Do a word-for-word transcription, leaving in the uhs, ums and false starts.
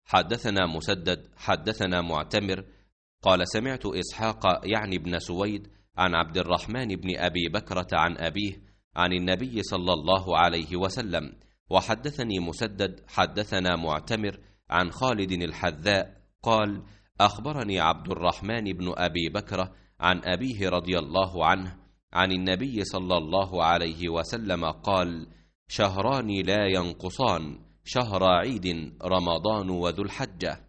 حدثنا مسدد حدثنا معتمر قال سمعت إسحاق يعني ابن سويد عن عبد الرحمن بن أبي بكرة عن أبيه عن النبي صلى الله عليه وسلم. وحدثني مسدد حدثنا معتمر عن خالد الحذاء قال أخبرني عبد الرحمن بن أبي بكرة عن أبيه رضي الله عنه عن النبي صلى الله عليه وسلم قال شهران لا ينقصان، شهر عيد رمضان وذو الحجة.